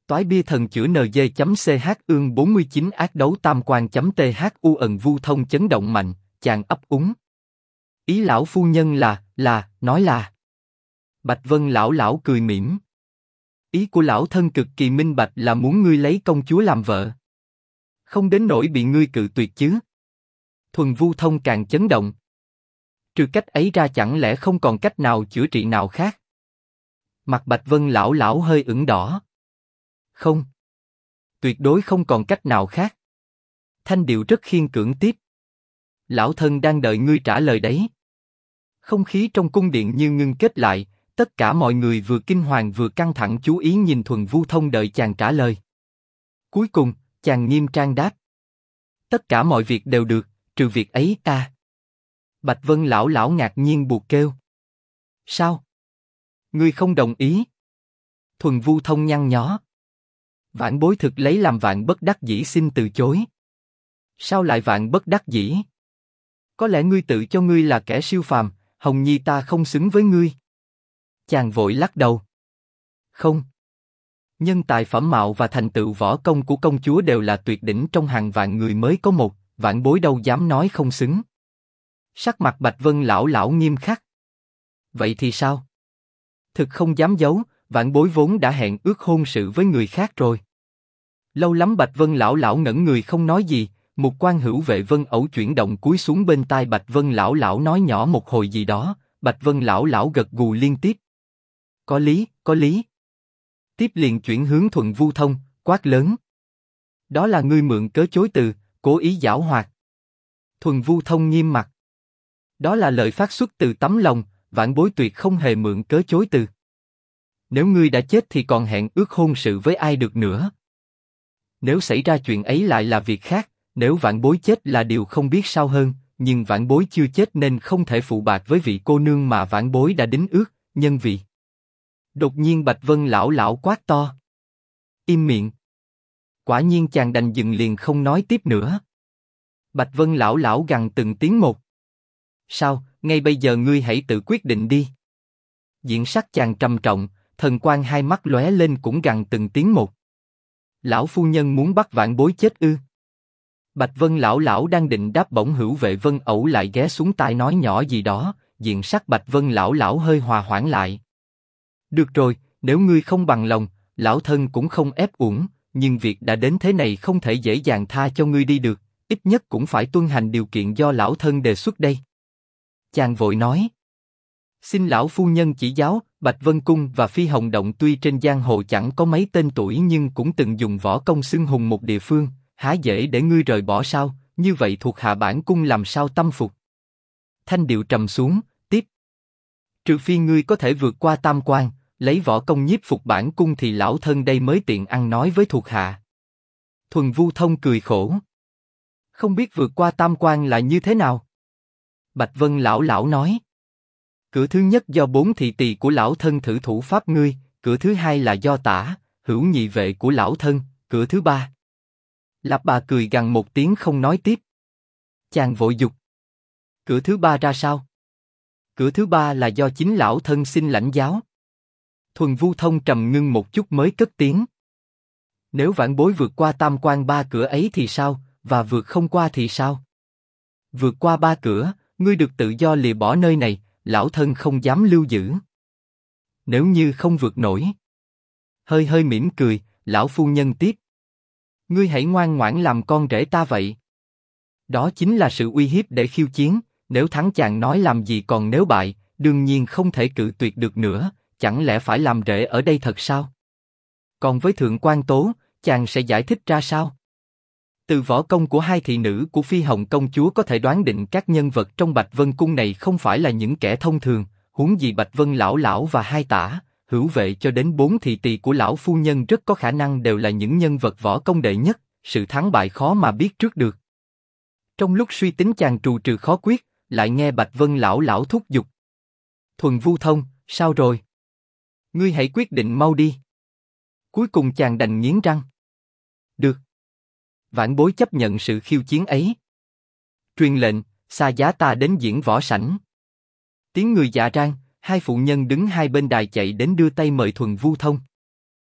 Toái bia thần chữa NG.ch ương 49 ác đấu tam quan.thu ẩn vu thông chấn động mạnh, chàng ấp úng. Ý lão phu nhân nói là. Bạch Vân lão cười mỉm. Ý của lão thân cực kỳ minh bạch là muốn ngươi lấy công chúa làm vợ. Không đến nỗi bị ngươi cự tuyệt chứ. Thuần vu thông càng chấn động. Trừ cách ấy ra chẳng lẽ không còn cách nào chữa trị nào khác? Mặt Bạch Vân lão hơi ửng đỏ. Không. Tuyệt đối không còn cách nào khác. Thanh điệu rất khiên cưỡng tiếp. Lão thân đang đợi ngươi trả lời đấy. Không khí trong cung điện như ngưng kết lại, tất cả mọi người vừa kinh hoàng vừa căng thẳng chú ý nhìn Thuần Vu Thông đợi chàng trả lời. Cuối cùng, chàng nghiêm trang đáp. Tất cả mọi việc đều được, trừ việc ấy ta. Bạch Vân lão ngạc nhiên buộc kêu. Sao? Ngươi không đồng ý? Thuần Vu Thông nhăn nhó. Vãn bối thực lấy làm vạn bất đắc dĩ xin từ chối. Sao lại vạn bất đắc dĩ? Có lẽ ngươi tự cho ngươi là kẻ siêu phàm, Hồng Nhi ta không xứng với ngươi. Chàng vội lắc đầu. Không. Nhân tài phẩm mạo và thành tựu võ công của công chúa đều là tuyệt đỉnh trong hàng vạn người mới có một, vãn bối đâu dám nói không xứng. Sắc mặt Bạch Vân lão nghiêm khắc. Vậy thì sao? Thực không dám giấu, vãn bối vốn đã hẹn ước hôn sự với người khác rồi. Lâu lắm Bạch Vân lão ngẩn người không nói gì, Mục Quan Hữu Vệ Vân Ẩu chuyển động cúi xuống bên tai Bạch Vân lão nói nhỏ một hồi gì đó, Bạch Vân lão gật gù liên tiếp. Có lý. Tiếp liền chuyển hướng Thuần Vu Thông, quát lớn. Đó là ngươi mượn cớ chối từ, cố ý giảo hoạt. Thuần Vu Thông nghiêm mặt. Đó là lời phát xuất từ tấm lòng, vãn bối tuyệt không hề mượn cớ chối từ. Nếu ngươi đã chết thì còn hẹn ước hôn sự với ai được nữa? Nếu xảy ra chuyện ấy lại là việc khác, nếu vãn bối chết là điều không biết sao hơn, nhưng vãn bối chưa chết nên không thể phụ bạc với vị cô nương mà vãn bối đã đính ước, nhân vì. Đột nhiên Bạch Vân lão quát to. Im miệng. Quả nhiên chàng đành dừng liền không nói tiếp nữa. Bạch Vân lão gằn từng tiếng một. Sao, ngay bây giờ ngươi hãy tự quyết định đi. Diện sắc chàng trầm trọng, thần quang hai mắt lóe lên cũng gằn từng tiếng một. Lão phu nhân muốn bắt vãn bối chết ư? Bạch Vân lão đang định đáp, bỗng Hữu Vệ Vân Ẩu lại ghé xuống tai nói nhỏ gì đó, diện sắc Bạch Vân lão hơi hòa hoãn lại. Được rồi, nếu ngươi không bằng lòng, lão thân cũng không ép uổng, nhưng việc đã đến thế này không thể dễ dàng tha cho ngươi đi được, ít nhất cũng phải tuân hành điều kiện do lão thân đề xuất đây. Chàng vội nói. Xin lão phu nhân chỉ giáo, Bạch Vân Cung và Phi Hồng Động tuy trên giang hồ chẳng có mấy tên tuổi nhưng cũng từng dùng võ công xưng hùng một địa phương, há dễ để ngươi rời bỏ sao? Như vậy thuộc hạ bản cung làm sao tâm phục? Thanh điệu trầm xuống, tiếp. Trừ phi ngươi có thể vượt qua tam quan, lấy võ công nhiếp phục bản cung thì lão thân đây mới tiện ăn nói với thuộc hạ. Thuần Vu Thông cười khổ. Không biết vượt qua tam quan là như thế nào? Bạch Vân lão nói. Cửa thứ nhất do 4 thị tỳ của lão thân thử thủ pháp ngươi, cửa thứ hai là do Tả, Hữu nhị vệ của lão thân, cửa thứ ba. Lạp Bà cười gằn một tiếng không nói tiếp. Chàng vội dục. Cửa thứ ba ra sao? Cửa thứ ba là do chính lão thân xin lãnh giáo. Thuần Vu Thông trầm ngưng một chút mới cất tiếng. Nếu vãn bối vượt qua tam quan 3 cửa ấy thì sao, và vượt không qua thì sao? Vượt qua 3 cửa, ngươi được tự do lìa bỏ nơi này, lão thân không dám lưu giữ. Nếu như không vượt nổi. Hơi mỉm cười, lão phu nhân tiếp. Ngươi hãy ngoan ngoãn làm con rể ta vậy. Đó chính là sự uy hiếp để khiêu chiến, nếu thắng chàng nói làm gì, còn nếu bại, đương nhiên không thể cự tuyệt được nữa, chẳng lẽ phải làm rể ở đây thật sao? Còn với Thượng Quan Tố, chàng sẽ giải thích ra sao? Từ võ công của hai thị nữ của Phi Hồng công chúa có thể đoán định các nhân vật trong Bạch Vân Cung này không phải là những kẻ thông thường, huống gì Bạch Vân lão và hai Tả, Hữu vệ cho đến 4 thị tỳ của lão phu nhân rất có khả năng đều là những nhân vật võ công đệ nhất, sự thắng bại khó mà biết trước được. Trong lúc suy tính chàng trù trừ khó quyết, lại nghe Bạch Vân lão thúc giục. Thuần Vu Thông, sao rồi? Ngươi hãy quyết định mau đi. Cuối cùng chàng đành nghiến răng. Được. Vãn bối chấp nhận sự khiêu chiến ấy. Truyền lệnh, xa giá ta đến diễn võ sảnh. Tiếng người dạ rang, hai phụ nhân đứng hai bên đài chạy đến đưa tay mời Thuần Vu Thông.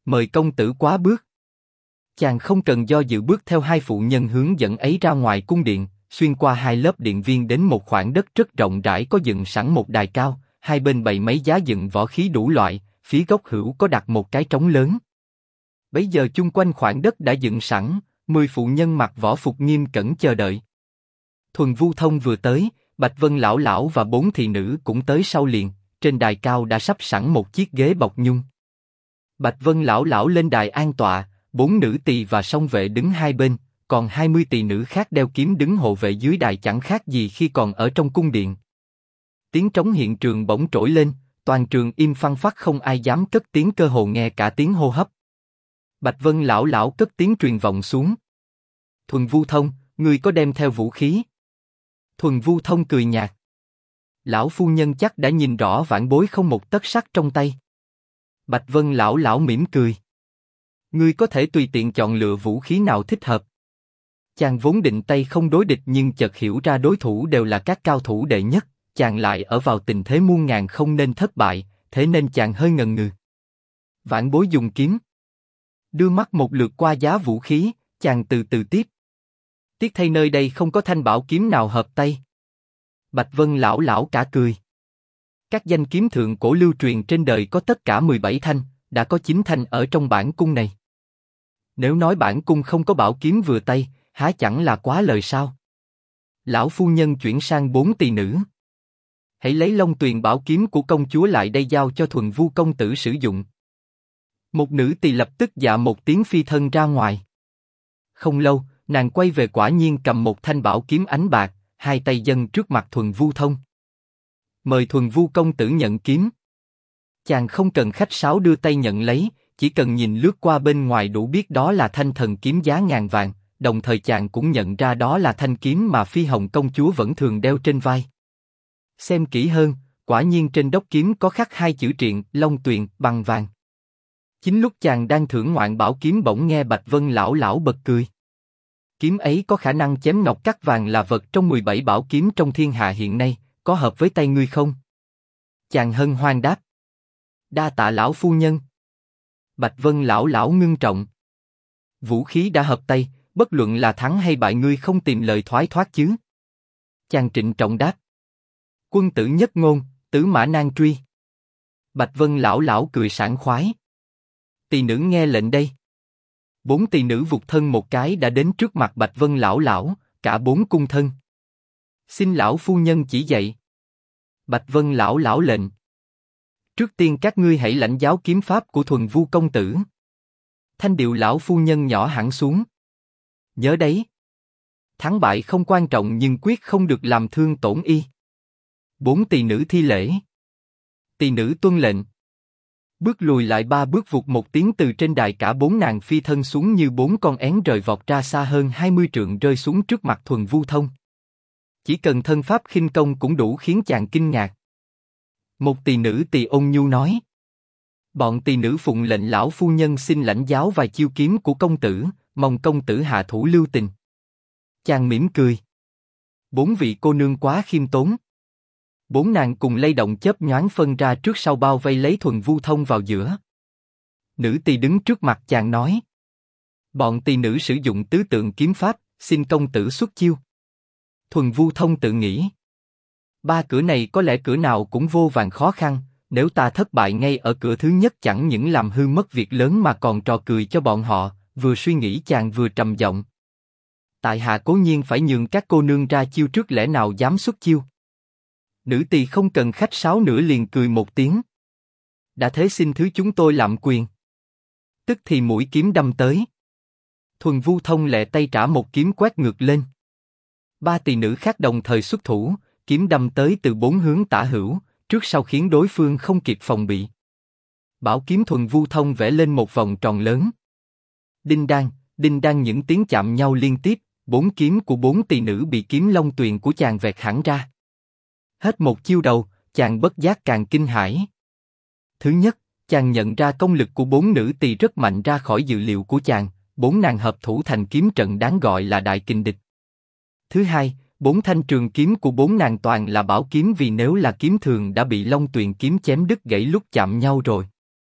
Mời công tử quá bước. Chàng không cần do dự bước theo hai phụ nhân hướng dẫn ấy ra ngoài cung điện, xuyên qua hai lớp điện viên đến một khoảng đất rất rộng rãi có dựng sẵn một đài cao, hai bên bày mấy giá dựng võ khí đủ loại, phía góc hữu có đặt một cái trống lớn. Bấy giờ chung quanh khoảng đất đã dựng sẵn, 10 phụ nhân mặc võ phục nghiêm cẩn chờ đợi. Thuần Vu Thông vừa tới, Bạch Vân lão lão và 4 thị nữ cũng tới sau liền, trên đài cao đã sắp sẵn một chiếc ghế bọc nhung. Bạch Vân lão lão lên đài an tọa, 4 nữ tỳ và song vệ đứng hai bên, còn 20 tỳ nữ khác đeo kiếm đứng hộ vệ dưới đài chẳng khác gì khi còn ở trong cung điện. Tiếng trống hiện trường bỗng trỗi lên, toàn trường im phăng phắc không ai dám cất tiếng, cơ hồ nghe cả tiếng hô hấp. Bạch Vân lão lão cất tiếng truyền vọng xuống. Thuần Vu Thông, ngươi có đem theo vũ khí? Thuần Vu Thông cười nhạt. Lão phu nhân chắc đã nhìn rõ vãn bối không một tấc sắt trong tay. Bạch Vân lão lão mỉm cười. Ngươi có thể tùy tiện chọn lựa vũ khí nào thích hợp. Chàng vốn định tay không đối địch nhưng chợt hiểu ra đối thủ đều là các cao thủ đệ nhất, chàng lại ở vào tình thế muôn ngàn không nên thất bại, thế nên chàng hơi ngần ngừ. Vãn bối dùng kiếm. Đưa mắt một lượt qua giá vũ khí, chàng từ từ tiếp. Tiếc thay nơi đây không có thanh bảo kiếm nào hợp tay. Bạch Vân lão lão cả cười. Các danh kiếm thượng cổ lưu truyền trên đời có tất cả 17 thanh, đã có 9 thanh ở trong bản cung này. Nếu nói bản cung không có bảo kiếm vừa tay, há chẳng là quá lời sao? Lão phu nhân chuyển sang 4 tỳ nữ. Hãy lấy Long Tuyền bảo kiếm của công chúa lại đây giao cho Thuần Vu công tử sử dụng. Một nữ tỳ lập tức dạ một tiếng phi thân ra ngoài. Không lâu, nàng quay về quả nhiên cầm một thanh bảo kiếm ánh bạc, hai tay dâng trước mặt Thuần Vu Thông. Mời Thuần Vu công tử nhận kiếm. Chàng không cần khách sáo đưa tay nhận lấy, chỉ cần nhìn lướt qua bên ngoài đủ biết đó là thanh thần kiếm giá ngàn vàng, đồng thời chàng cũng nhận ra đó là thanh kiếm mà Phi Hồng công chúa vẫn thường đeo trên vai. Xem kỹ hơn, quả nhiên trên đốc kiếm có khắc hai chữ triện, Long Tuyền, bằng vàng. Chính lúc chàng đang thưởng ngoạn bảo kiếm bỗng nghe Bạch Vân lão lão bật cười. Kiếm ấy có khả năng chém ngọc cắt vàng là vật trong 17 bảo kiếm trong thiên hạ hiện nay, có hợp với tay ngươi không? Chàng hân hoan đáp. Đa tạ lão phu nhân. Bạch Vân lão lão ngưng trọng. Vũ khí đã hợp tay, bất luận là thắng hay bại ngươi không tìm lời thoái thoát chứ? Chàng trịnh trọng đáp. Quân tử nhất ngôn, tứ mã nan truy. Bạch Vân lão lão cười sảng khoái. Tỳ nữ nghe lệnh đây. 4 tỳ nữ vụt thân một cái đã đến trước mặt Bạch Vân lão lão, cả 4 cung thân. Xin lão phu nhân chỉ dạy. Bạch Vân lão lão lệnh. Trước tiên các ngươi hãy lãnh giáo kiếm pháp của Thuần Vu công tử. Thanh điệu lão phu nhân nhỏ hẳn xuống. Nhớ đấy. Thắng bại không quan trọng nhưng quyết không được làm thương tổn y. 4 tỳ nữ thi lễ. Tỳ nữ tuân lệnh. Bước lùi lại 3 bước, vụt một tiếng từ trên đài cả 4 nàng phi thân xuống như 4 con én rời vọt ra xa hơn 20 trượng rơi xuống trước mặt Thuần Vu Thông. Chỉ cần thân pháp khinh công cũng đủ khiến chàng kinh ngạc. Một tỳ nữ tỳ ôn nhu nói. Bọn tỳ nữ phụng lệnh lão phu nhân xin lãnh giáo vài chiêu kiếm của công tử, mong công tử hạ thủ lưu tình. Chàng mỉm cười. 4 vị cô nương quá khiêm tốn. 4 nàng cùng lay động chớp nhoáng phân ra trước sau bao vây lấy Thuần Vu Thông vào giữa. Nữ tỳ đứng trước mặt chàng nói. Bọn tỳ nữ sử dụng tứ tượng kiếm pháp, xin công tử xuất chiêu. Thuần Vu Thông tự nghĩ. 3 cửa này có lẽ cửa nào cũng vô vàn khó khăn, nếu ta thất bại ngay ở cửa thứ nhất chẳng những làm hư mất việc lớn mà còn trò cười cho bọn họ, vừa suy nghĩ chàng vừa trầm giọng. Tại hạ cố nhiên phải nhường các cô nương ra chiêu trước, lẽ nào dám xuất chiêu. Nữ tỳ không cần khách sáo nữa liền cười một tiếng. Đã thế xin thứ chúng tôi làm quyền. Tức thì mũi kiếm đâm tới. Thuần Vu Thông lẹ tay trả một kiếm quét ngược lên. 3 tỳ nữ khác đồng thời xuất thủ, kiếm đâm tới từ 4 hướng tả hữu, trước sau khiến đối phương không kịp phòng bị. Bảo kiếm Thuần Vu Thông vẽ lên một vòng tròn lớn. Đinh đang những tiếng chạm nhau liên tiếp, 4 kiếm của 4 tỳ nữ bị kiếm Long Tuyền của chàng vẹt hẳn ra. Hết một chiêu đầu, chàng bất giác càng kinh hãi. Thứ nhất, chàng nhận ra công lực của 4 nữ tỳ rất mạnh ra khỏi dự liệu của chàng, 4 nàng hợp thủ thành kiếm trận đáng gọi là đại kình địch. Thứ hai, 4 thanh trường kiếm của 4 nàng toàn là bảo kiếm, vì nếu là kiếm thường đã bị Long Tuyền kiếm chém đứt gãy lúc chạm nhau rồi.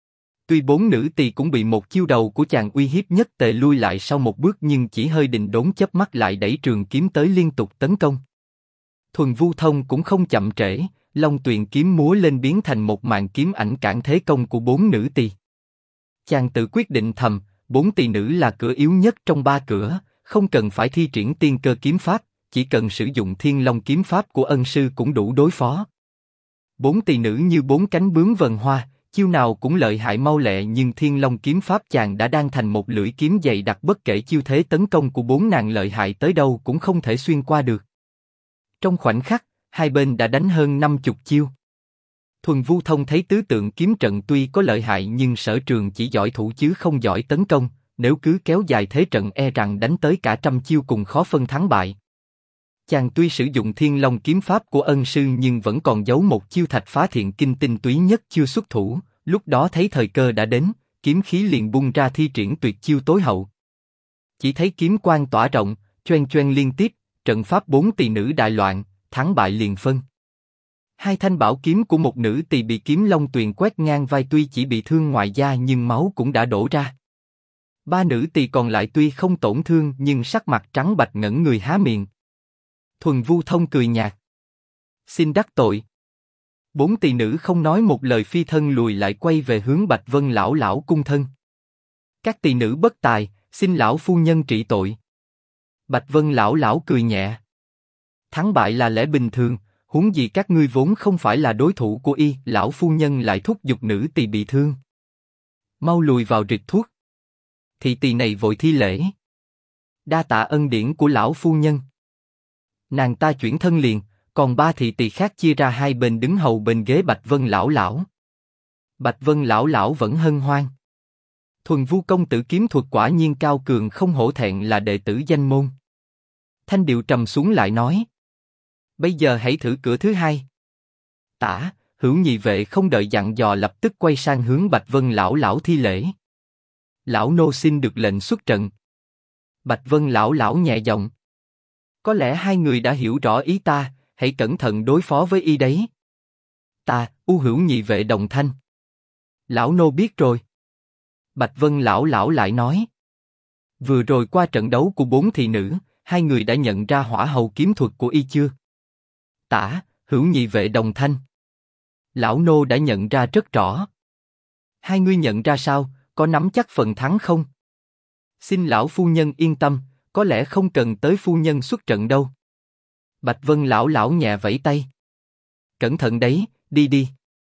Tuy bốn nữ tỳ cũng bị một chiêu đầu của chàng uy hiếp nhất tề lui lại sau một bước nhưng chỉ hơi định đốn chớp mắt lại đẩy trường kiếm tới liên tục tấn công. Thuần Vu Thông cũng không chậm trễ, Long Tuyền kiếm múa lên biến thành một màn kiếm ảnh cản thế công của bốn nữ tỳ. Chàng tự quyết định thầm, bốn tỳ nữ là cửa yếu nhất trong ba cửa, không cần phải thi triển tiên cơ kiếm pháp, chỉ cần sử dụng Thiên Long kiếm pháp của ân sư cũng đủ đối phó. Bốn tỳ nữ như bốn cánh bướm vần hoa, chiêu nào cũng lợi hại mau lẹ nhưng Thiên Long kiếm pháp chàng đã đan thành một lưỡi kiếm dày đặc, bất kể chiêu thế tấn công của bốn nàng lợi hại tới đâu cũng không thể xuyên qua được. Trong khoảnh khắc, hai bên đã đánh hơn 50 chiêu. Thuần Vu Thông thấy tứ tượng kiếm trận tuy có lợi hại nhưng Sở Trường chỉ giỏi thủ chứ không giỏi tấn công, nếu cứ kéo dài thế trận e rằng đánh tới cả trăm chiêu cùng khó phân thắng bại. Chàng tuy sử dụng Thiên Long kiếm pháp của ân sư nhưng vẫn còn giấu một chiêu Thạch Phá Thiện Kinh tinh túy nhất chưa xuất thủ, lúc đó thấy thời cơ đã đến, kiếm khí liền bung ra thi triển tuyệt chiêu tối hậu. Chỉ thấy kiếm quang tỏa rộng, choeng choeng liên tiếp, trận pháp bốn tỳ nữ đại loạn, thắng bại liền phân. Hai thanh bảo kiếm của một nữ tỳ bị kiếm Long Tuyền quét ngang vai tuy chỉ bị thương ngoài da nhưng máu cũng đã đổ ra. Ba nữ tỳ còn lại tuy không tổn thương nhưng sắc mặt trắng bạch ngẩn người há miệng. Thuần Vu Thông cười nhạt. Xin đắc tội. Bốn tỳ nữ không nói một lời phi thân lùi lại quay về hướng Bạch Vân lão lão cung thân. Các tỳ nữ bất tài, xin lão phu nhân trị tội. Bạch Vân lão lão cười nhẹ. Thắng bại là lẽ bình thường, huống gì các ngươi vốn không phải là đối thủ của y, lão phu nhân lại thúc giục nữ tỳ bị thương. Mau lùi vào rịch thuốc. Thị tỳ này vội thi lễ. Đa tạ ân điển của lão phu nhân. Nàng ta chuyển thân liền, còn ba thị tỳ khác chia ra hai bên đứng hầu bên ghế Bạch Vân lão lão. Bạch Vân lão lão vẫn hân hoan. Thuần Vu công tử kiếm thuật quả nhiên cao cường, không hổ thẹn là đệ tử danh môn. Thanh điệu trầm xuống lại nói. Bây giờ hãy thử cửa thứ hai. Tả, Hữu nhị vệ không đợi dặn dò lập tức quay sang hướng Bạch Vân lão lão thi lễ. Lão nô xin được lệnh xuất trận. Bạch Vân lão lão nhẹ giọng. Có lẽ hai người đã hiểu rõ ý ta, hãy cẩn thận đối phó với y đấy. Ta, Hữu nhị vệ đồng thanh. Lão nô biết rồi. Bạch Vân lão lão lại nói. Vừa rồi qua trận đấu của bốn thị nữ, hai người đã nhận ra hỏa hầu kiếm thuật của y chưa? Tả, Hữu nhị vệ đồng thanh. Lão nô đã nhận ra rất rõ. Hai ngươi nhận ra sao, có nắm chắc phần thắng không? Xin lão phu nhân yên tâm, có lẽ không cần tới phu nhân xuất trận đâu. Bạch Vân lão lão nhẹ vẫy tay. Cẩn thận đấy, đi đi.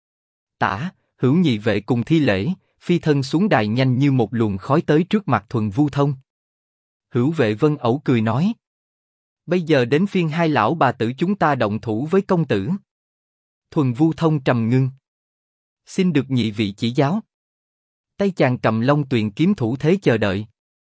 Tả, Hữu nhị vệ cùng thi lễ, phi thân xuống đài nhanh như một luồng khói tới trước mặt Thuần Vu Thông. Hữu vệ Vân ẩu cười nói. Bây giờ đến phiên hai lão bà tử chúng ta động thủ với công tử. Thuần Vu Thông trầm ngưng. Xin được nhị vị chỉ giáo. Tay chàng cầm Long Tuyền kiếm thủ thế chờ đợi.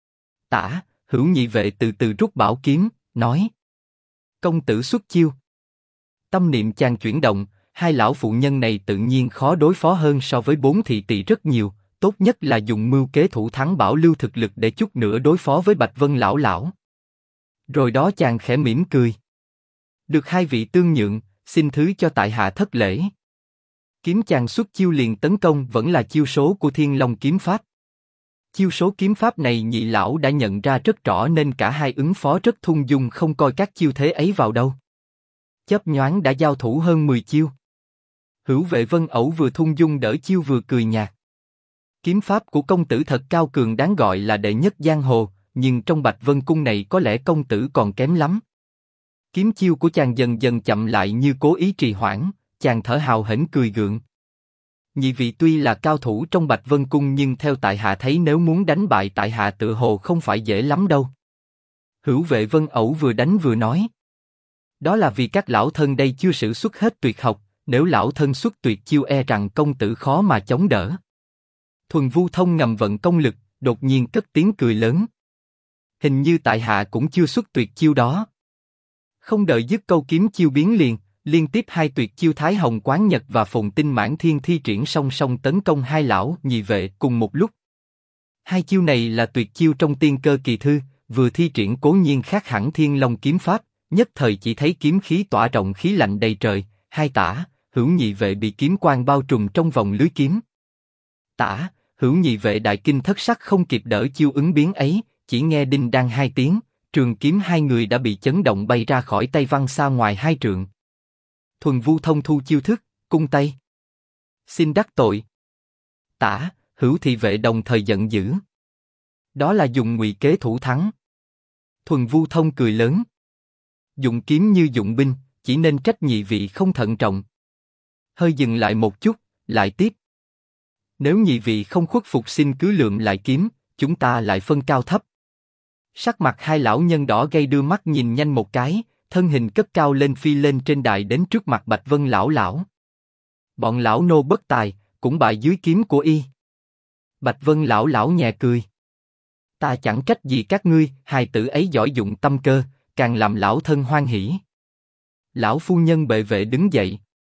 Tả, Hữu nhị vệ từ từ rút bảo kiếm, nói. Công tử xuất chiêu. Tâm niệm chàng chuyển động, hai lão phụ nhân này tự nhiên khó đối phó hơn so với bốn thị tỳ rất nhiều, tốt nhất là dùng mưu kế thủ thắng bảo lưu thực lực để chút nữa đối phó với Bạch Vân lão lão. Rồi đó chàng khẽ mỉm cười. Được hai vị tương nhượng, xin thứ cho tại hạ thất lễ. Kiếm chàng xuất chiêu liền tấn công vẫn là chiêu số của Thiên Long kiếm pháp. Chiêu số kiếm pháp này nhị lão đã nhận ra rất rõ nên cả hai ứng phó rất thung dung, không coi các chiêu thế ấy vào đâu. Chớp nhoáng đã giao thủ hơn 10 chiêu. Hữu vệ Vân ẩu vừa thung dung đỡ chiêu vừa cười nhạt. Kiếm pháp của công tử thật cao cường, đáng gọi là đệ nhất giang hồ, nhưng trong Bạch Vân cung này có lẽ công tử còn kém lắm. Kiếm chiêu của chàng dần dần chậm lại như cố ý trì hoãn, chàng thở hào hển cười gượng. Nhị vị tuy là cao thủ trong Bạch Vân cung nhưng theo tại hạ thấy nếu muốn đánh bại tại hạ tựa hồ không phải dễ lắm đâu. Hữu vệ Vân ẩu vừa đánh vừa nói. Đó là vì các lão thân đây chưa sử xuất hết tuyệt học, nếu lão thân xuất tuyệt chiêu e rằng công tử khó mà chống đỡ. Thuần Vu Thông ngầm vận công lực, đột nhiên cất tiếng cười lớn. Hình như tại hạ cũng chưa xuất tuyệt chiêu đó. Không đợi dứt câu kiếm chiêu biến liền, liên tiếp hai tuyệt chiêu Thái Hồng Quán Nhật và Phồn Tinh Mãn Thiên thi triển song song tấn công hai lão nhị vệ cùng một lúc. Hai chiêu này là tuyệt chiêu trong tiên cơ kỳ thư, vừa thi triển cố nhiên khác hẳn Thiên Long kiếm pháp, nhất thời chỉ thấy kiếm khí tỏa rộng, khí lạnh đầy trời, hai tả, Hữu nhị vệ bị kiếm quang bao trùm trong vòng lưới kiếm. Tả, Hữu nhị vệ đại kinh thất sắc không kịp đỡ chiêu ứng biến ấy, chỉ nghe đinh đăng hai tiếng, trường kiếm hai người đã bị chấn động bay ra khỏi tay văng xa ngoài hai trượng. Thuần Vu Thông thu chiêu thức, cung tay. Xin đắc tội. Tả, Hữu thị vệ đồng thời giận dữ. Đó là dùng ngụy kế thủ thắng. Thuần Vu Thông cười lớn. Dụng kiếm như dụng binh, chỉ nên trách nhị vị không thận trọng. Hơi dừng lại một chút, lại tiếp. Nếu nhị vị không khuất phục xin cứ lượm lại kiếm, chúng ta lại phân cao thấp. Sắc mặt hai lão nhân đỏ gay đưa mắt nhìn nhanh một cái, thân hình cất cao lên phi lên trên đài đến trước mặt Bạch Vân lão lão. Bọn lão nô bất tài, cũng bại dưới kiếm của y. Bạch Vân lão lão nhẹ cười. Ta chẳng trách gì các ngươi, hài tử ấy giỏi dụng tâm cơ, càng làm lão thân hoan hỉ. Lão phu nhân bệ vệ đứng dậy.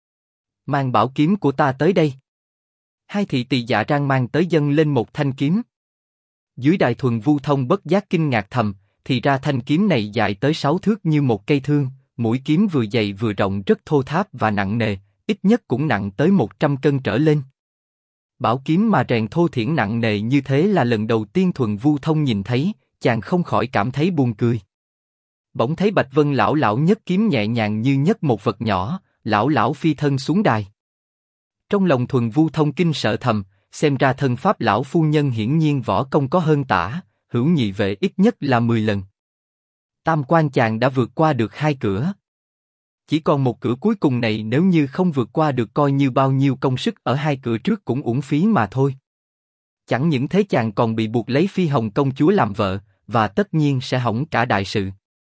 Mang bảo kiếm của ta tới đây. Hai thị tỳ dạ rang mang tới dâng lên một thanh kiếm. Dưới đài Thuần Vu Thông bất giác kinh ngạc thầm, thì ra thanh kiếm này dài tới 6 thước như một cây thương, mũi kiếm vừa dày vừa rộng rất thô tháp và nặng nề, ít nhất cũng nặng tới 100 cân trở lên. Bảo kiếm mà rèn thô thiển nặng nề như thế là lần đầu tiên Thuần Vu Thông nhìn thấy, chàng không khỏi cảm thấy buồn cười. Bỗng thấy Bạch Vân lão lão nhấc kiếm nhẹ nhàng như nhấc một vật nhỏ, lão lão phi thân xuống đài. Trong lòng Thuần Vu Thông kinh sợ thầm, xem ra thân pháp lão phu nhân hiển nhiên võ công có hơn Tả, Hữu nhị vệ ít nhất là 10 lần. Tam quan chàng đã vượt qua được 2 cửa. Chỉ còn một cửa cuối cùng này, nếu như không vượt qua được coi như bao nhiêu công sức ở 2 cửa trước cũng uổng phí mà thôi. Chẳng những thế chàng còn bị buộc lấy Phi Hồng công chúa làm vợ, và tất nhiên sẽ hỏng cả đại sự.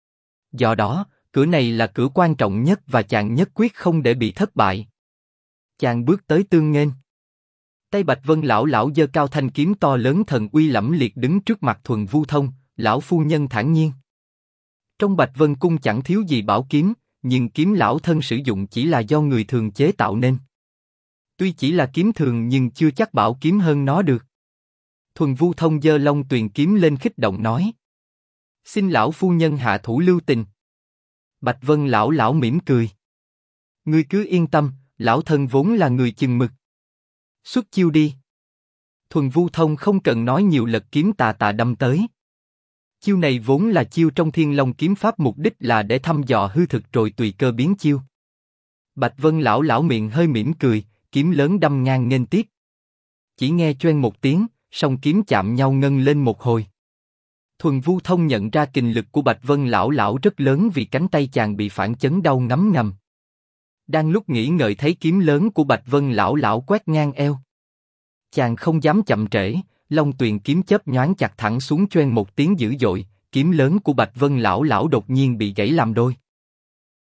Do đó, cửa này là cửa quan trọng nhất và chàng nhất quyết không để bị thất bại. Chàng bước tới tương nghênh. Tay Bạch Vân lão lão giơ cao thanh kiếm to lớn thần uy lẫm liệt đứng trước mặt Thuần Vu Thông, lão phu nhân thản nhiên. Trong Bạch Vân cung chẳng thiếu gì bảo kiếm, nhưng kiếm lão thân sử dụng chỉ là do người thường chế tạo nên. Tuy chỉ là kiếm thường nhưng chưa chắc bảo kiếm hơn nó được. Thuần Vu Thông giơ Long Tuyền kiếm lên khích động nói: xin lão phu nhân hạ thủ lưu tình. Bạch Vân lão lão mỉm cười: ngươi cứ yên tâm, lão thân vốn là người chừng mực. Xuất chiêu đi. Thuần Vu Thông không cần nói nhiều lật kiếm tà tà đâm tới. Chiêu này vốn là chiêu trong Thiên Long kiếm pháp, mục đích là để thăm dò hư thực rồi tùy cơ biến chiêu. Bạch Vân lão lão miệng hơi mỉm cười, kiếm lớn đâm ngang nghênh tiếp. Chỉ nghe choeng một tiếng, song kiếm chạm nhau ngân lên một hồi. Thuần Vu Thông nhận ra kình lực của Bạch Vân lão lão rất lớn vì cánh tay chàng bị phản chấn đau ngấm ngầm. Đang lúc nghĩ ngợi thấy kiếm lớn của Bạch Vân lão lão quét ngang eo. Chàng không dám chậm trễ, Long Tuyền kiếm chớp nhoáng chặt thẳng xuống choeng một tiếng dữ dội, kiếm lớn của Bạch Vân lão lão đột nhiên bị gãy làm đôi.